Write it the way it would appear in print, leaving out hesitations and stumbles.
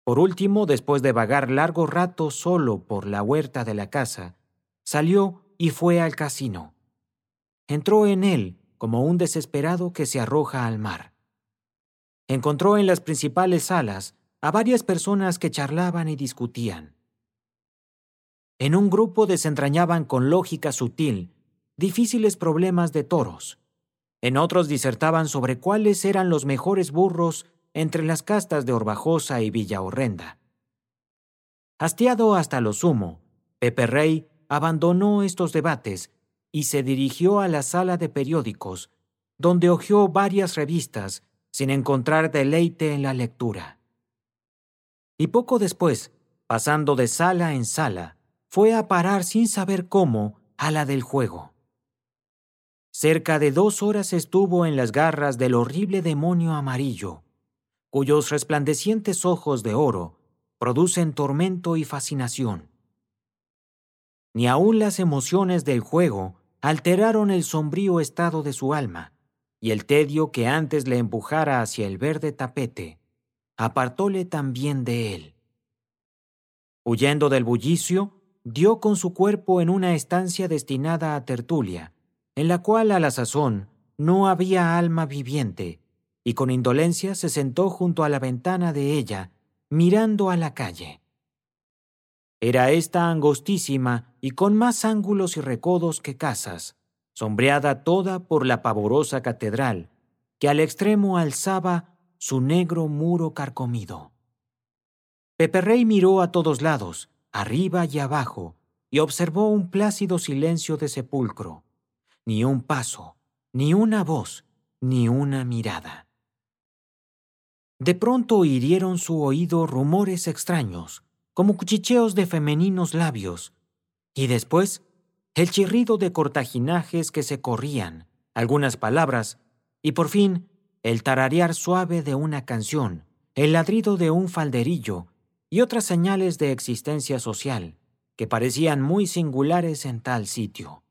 Por último, después de vagar largo rato solo por la huerta de la casa, salió y fue al casino. Entró en él como un desesperado que se arroja al mar. Encontró en las principales salas a varias personas que charlaban y discutían. En un grupo desentrañaban con lógica sutil difíciles problemas de toros. En otros disertaban sobre cuáles eran los mejores burros entre las castas de Orbajosa y Villahorrenda. Hastiado hasta lo sumo, Peperrey abandonó estos debates y se dirigió a la sala de periódicos, donde hojeó varias revistas sin encontrar deleite en la lectura. Y poco después, pasando de sala en sala, fue a parar sin saber cómo a la del juego. Cerca de 2 horas estuvo en las garras del horrible demonio amarillo, cuyos resplandecientes ojos de oro producen tormento y fascinación. Ni aun las emociones del juego alteraron el sombrío estado de su alma, y el tedio que antes le empujara hacia el verde tapete apartóle también de él. Huyendo del bullicio, dio con su cuerpo en una estancia destinada a tertulia, en la cual a la sazón no había alma viviente, y con indolencia se sentó junto a la ventana de ella, mirando a la calle. Era esta angostísima y con más ángulos y recodos que casas, sombreada toda por la pavorosa catedral, que al extremo alzaba su negro muro carcomido. Peperrey miró a todos lados, arriba y abajo, y observó un plácido silencio de sepulcro. Ni un paso, ni una voz, ni una mirada. De pronto hirieron su oído rumores extraños, como cuchicheos de femeninos labios, y después el chirrido de cortajinajes que se corrían, algunas palabras, y por fin el tararear suave de una canción, el ladrido de un falderillo y otras señales de existencia social que parecían muy singulares en tal sitio.